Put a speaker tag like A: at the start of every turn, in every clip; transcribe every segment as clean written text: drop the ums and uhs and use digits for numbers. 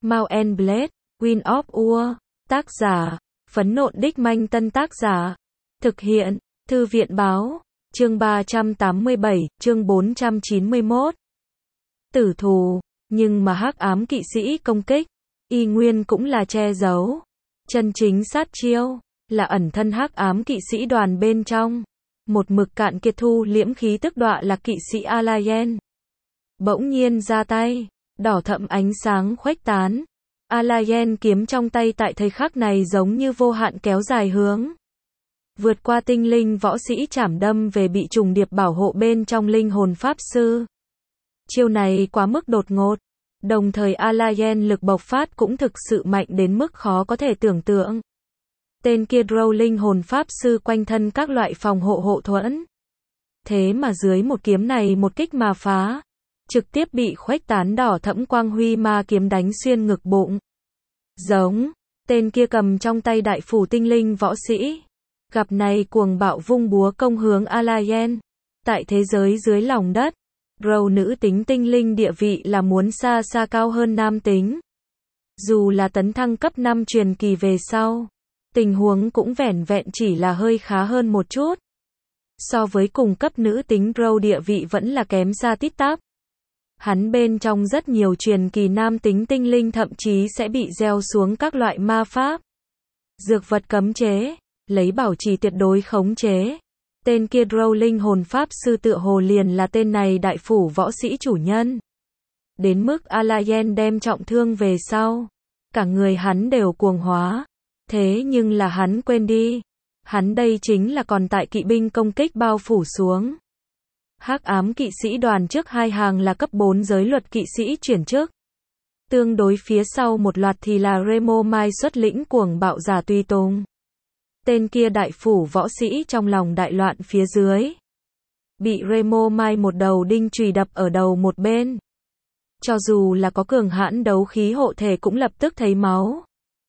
A: Mount and Blade, Wind of War, tác giả, Phấn Nộn Đích Manh Tân tác giả, thực hiện, Thư viện báo, chương 387, chương 491. Tử thù, nhưng mà hắc ám kỵ sĩ công kích, y nguyên cũng là che giấu. Chân chính sát chiêu, là ẩn thân hắc ám kỵ sĩ đoàn bên trong. Một mực cạn kiệt thu liễm khí tức đọa là kỵ sĩ Alayen. Bỗng nhiên ra tay, đỏ thẫm ánh sáng khuếch tán. Alayen kiếm trong tay tại thời khắc này giống như vô hạn kéo dài hướng. Vượt qua tinh linh võ sĩ chảm đâm về bị trùng điệp bảo hộ bên trong linh hồn pháp sư. Chiêu này quá mức đột ngột. Đồng thời Alayen lực bộc phát cũng thực sự mạnh đến mức khó có thể tưởng tượng. Tên kia Drow linh hồn pháp sư quanh thân các loại phòng hộ hộ thuẫn. Thế mà dưới một kiếm này một kích mà phá. Trực tiếp bị khuếch tán đỏ thẫm quang huy ma kiếm đánh xuyên ngực bụng. Giống, tên kia cầm trong tay đại phủ tinh linh võ sĩ. Gặp này cuồng bạo vung búa công hướng Alayen. Tại thế giới dưới lòng đất, Drow nữ tính tinh linh địa vị là muốn xa xa cao hơn nam tính. Dù là tấn thăng cấp 5 truyền kỳ về sau, tình huống cũng vẻn vẹn chỉ là hơi khá hơn một chút. So với cùng cấp nữ tính Drow địa vị vẫn là kém xa tít tắp. Hắn bên trong rất nhiều truyền kỳ nam tính tinh linh thậm chí sẽ bị gieo xuống các loại ma pháp, dược vật cấm chế, lấy bảo trì tuyệt đối khống chế. Tên kia Drow linh hồn pháp sư tựa hồ liền là tên này đại phủ võ sĩ chủ nhân. Đến mức Alayen đem trọng thương về sau, cả người hắn đều cuồng hóa. Thế nhưng là hắn quên đi, hắn đây chính là còn tại kỵ binh công kích bao phủ xuống. Hắc ám kỵ sĩ đoàn trước hai hàng là cấp 4 giới luật kỵ sĩ chuyển chức. Tương đối phía sau một loạt thì là Remo Mai xuất lĩnh cuồng bạo giả tùy tùng. Tên kia đại phủ võ sĩ trong lòng đại loạn phía dưới. Bị Remo Mai một đầu đinh chùy đập ở đầu một bên. Cho dù là có cường hãn đấu khí hộ thể cũng lập tức thấy máu.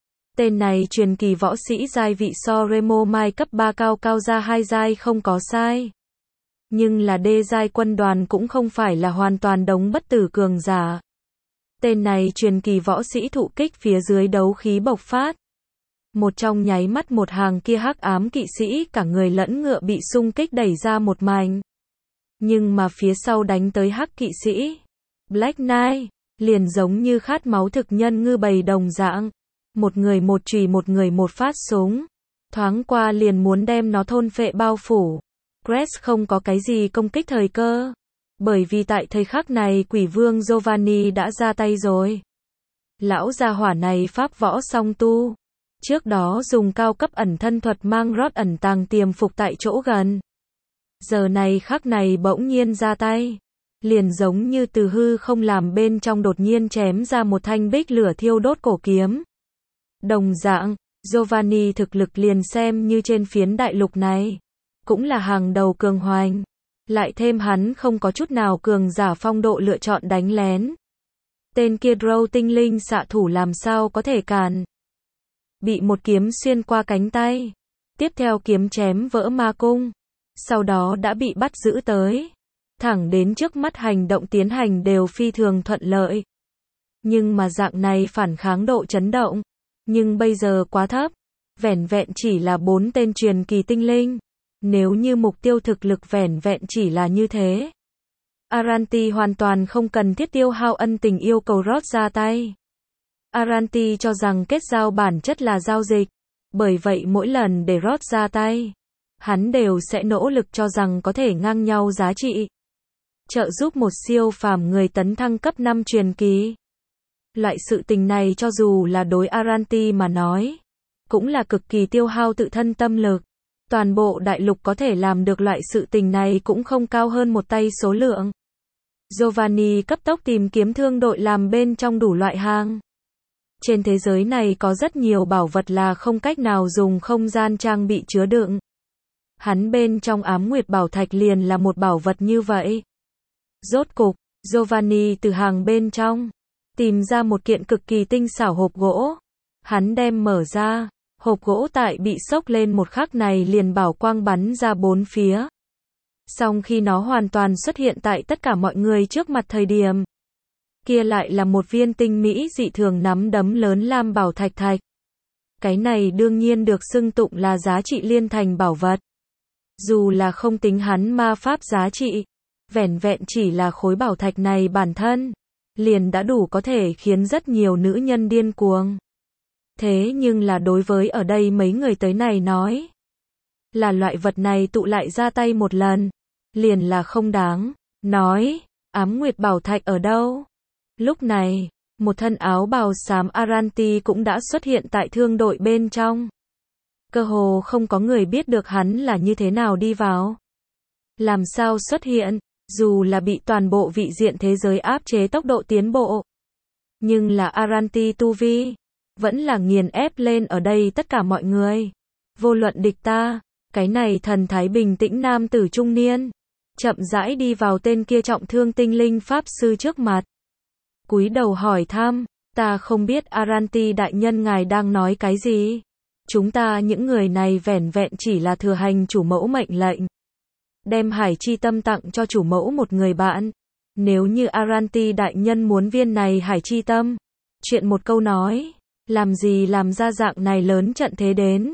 A: Tên này truyền kỳ võ sĩ giai vị so Remo Mai cấp 3 cao ra 2 giai không có sai. Nhưng là đê giai quân đoàn cũng không phải là hoàn toàn đống bất tử cường giả. Tên này truyền kỳ võ sĩ thụ kích phía dưới đấu khí bộc phát. Một trong nháy mắt một hàng kia hắc ám kỵ sĩ cả người lẫn ngựa bị xung kích đẩy ra một mảnh. Nhưng mà phía sau đánh tới hắc kỵ sĩ Black Knight, liền giống như khát máu thực nhân ngư bầy đồng dạng. Một người một chùy một người một phát súng. Thoáng qua liền muốn đem nó thôn phệ bao phủ. Crest không có cái gì công kích thời cơ. Bởi vì tại thời khắc này quỷ vương Giovanni đã ra tay rồi. Lão gia hỏa này pháp võ song tu. Trước đó dùng cao cấp ẩn thân thuật mang rót ẩn tàng tiềm phục tại chỗ gần. Giờ này khắc này bỗng nhiên ra tay. Liền giống như từ hư không làm bên trong đột nhiên chém ra một thanh bích lửa thiêu đốt cổ kiếm. Đồng dạng, Giovanni thực lực liền xem như trên phiến đại lục này. Cũng là hàng đầu cường hoành. Lại thêm hắn không có chút nào cường giả phong độ lựa chọn đánh lén. Tên kia Drow tinh linh xạ thủ làm sao có thể cản. Bị một kiếm xuyên qua cánh tay. Tiếp theo kiếm chém vỡ ma cung. Sau đó đã bị bắt giữ tới. Thẳng đến trước mắt hành động tiến hành đều phi thường thuận lợi. Nhưng mà dạng này phản kháng độ chấn động. Nhưng bây giờ quá thấp. Vẻn vẹn chỉ là 4 tên truyền kỳ tinh linh. Nếu như mục tiêu thực lực vẻn vẹn chỉ là như thế. Aranti hoàn toàn không cần thiết tiêu hao ân tình yêu cầu Rod ra tay. Aranti cho rằng kết giao bản chất là giao dịch. Bởi vậy mỗi lần để Rod ra tay, hắn đều sẽ nỗ lực cho rằng có thể ngang nhau giá trị. Trợ giúp một siêu phàm người tấn thăng cấp 5 truyền kỳ. Loại sự tình này cho dù là đối Aranti mà nói, cũng là cực kỳ tiêu hao tự thân tâm lực. Toàn bộ đại lục có thể làm được loại sự tình này cũng không cao hơn một tay số lượng. Giovanni cấp tốc tìm kiếm thương đội làm bên trong đủ loại hàng. Trên thế giới này có rất nhiều bảo vật là không cách nào dùng không gian trang bị chứa đựng. Hắn bên trong ám nguyệt bảo thạch liền là một bảo vật như vậy. Rốt cục, Giovanni từ hàng bên trong, tìm ra một kiện cực kỳ tinh xảo hộp gỗ. Hắn đem mở ra. Hộp gỗ tại bị sốc lên một khắc này liền bảo quang bắn ra bốn phía. Song khi nó hoàn toàn xuất hiện tại tất cả mọi người trước mặt thời điểm, kia lại là một viên tinh mỹ dị thường nắm đấm lớn lam bảo thạch thạch. Cái này đương nhiên được xưng tụng là giá trị liên thành bảo vật. Dù là không tính hắn ma pháp giá trị, vẻn vẹn chỉ là khối bảo thạch này bản thân, liền đã đủ có thể khiến rất nhiều nữ nhân điên cuồng. Thế nhưng là đối với ở đây mấy người tới này nói, là loại vật này tụ lại ra tay một lần, liền là không đáng. Nói, ám nguyệt bảo thạch ở đâu? Lúc này, một thân áo bào xám Aranti cũng đã xuất hiện tại thương đội bên trong. Cơ hồ không có người biết được hắn là như thế nào đi vào. Làm sao xuất hiện, dù là bị toàn bộ vị diện thế giới áp chế tốc độ tiến bộ. Nhưng là Aranti tu vi, vẫn là nghiền ép lên ở đây tất cả mọi người. Vô luận địch ta, cái này thần thái bình tĩnh nam tử trung niên, chậm rãi đi vào tên kia trọng thương tinh linh pháp sư trước mặt. Cúi đầu hỏi thăm, ta không biết Aranti đại nhân ngài đang nói cái gì. Chúng ta những người này vẻn vẹn chỉ là thừa hành chủ mẫu mệnh lệnh. Đem hải chi tâm tặng cho chủ mẫu một người bạn. Nếu như Aranti đại nhân muốn viên này hải chi tâm, chuyện một câu nói, làm gì làm ra dạng này lớn trận thế đến.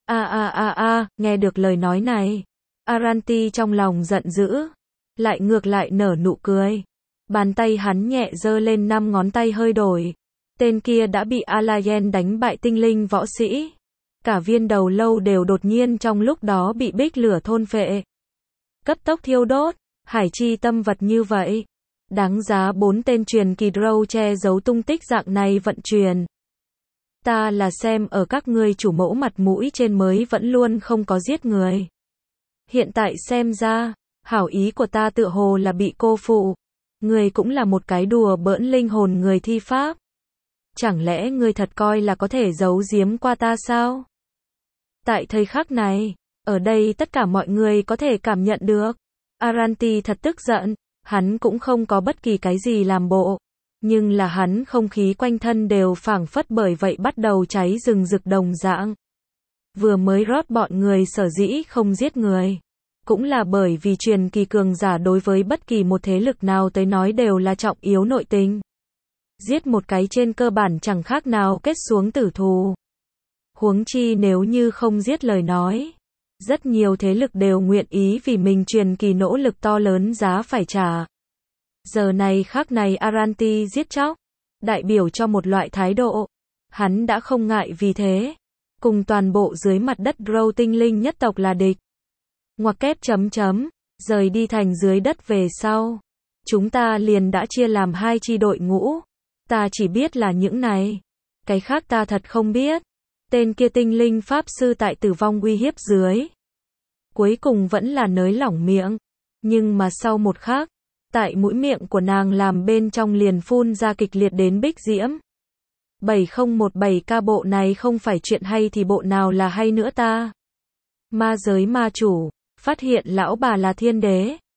A: Nghe được lời nói này, Aranti trong lòng giận dữ, lại ngược lại nở nụ cười. Bàn tay hắn nhẹ giơ lên 5 ngón tay hơi đổi. Tên kia đã bị Alayen đánh bại tinh linh võ sĩ. Cả viên đầu lâu đều đột nhiên trong lúc đó bị bích lửa thôn phệ. Cấp tốc thiêu đốt, hải chi tâm vật như vậy. Đáng giá 4 tên truyền kỳ Drow che giấu tung tích dạng này vận chuyển. Ta là xem ở các ngươi chủ mẫu mặt mũi trên mới vẫn luôn không có giết người. Hiện tại xem ra, hảo ý của ta tựa hồ là bị cô phụ. Ngươi cũng là một cái đùa bỡn linh hồn người thi pháp. Chẳng lẽ ngươi thật coi là có thể giấu giếm qua ta sao? Tại thời khắc này, ở đây tất cả mọi người có thể cảm nhận được. Aranti thật tức giận, hắn cũng không có bất kỳ cái gì làm bộ. Nhưng là hắn không khí quanh thân đều phảng phất bởi vậy bắt đầu cháy rừng rực đồng dạng. Vừa mới rót bọn người sở dĩ không giết người. Cũng là bởi vì truyền kỳ cường giả đối với bất kỳ một thế lực nào tới nói đều là trọng yếu nội tình. Giết một cái trên cơ bản chẳng khác nào kết xuống tử thù. Huống chi nếu như không giết lời nói. Rất nhiều thế lực đều nguyện ý vì mình truyền kỳ nỗ lực to lớn giá phải trả. Giờ này khắc này Aranti giết chóc, đại biểu cho một loại thái độ. Hắn đã không ngại vì thế. Cùng toàn bộ dưới mặt đất Drow tinh linh nhất tộc là địch. Ngoặc kép chấm, rời đi thành dưới đất về sau. Chúng ta liền đã chia làm 2 chi đội ngũ. Ta chỉ biết là những này. Cái khác ta thật không biết. Tên kia tinh linh pháp sư tại tử vong uy hiếp dưới. Cuối cùng vẫn là nới lỏng miệng. Nhưng mà sau một khắc, tại mũi miệng của nàng làm bên trong liền phun ra kịch liệt đến bích diễm. 7017 bộ này không phải chuyện hay thì bộ nào là hay nữa ta. Ma giới ma chủ, phát hiện lão bà là thiên đế.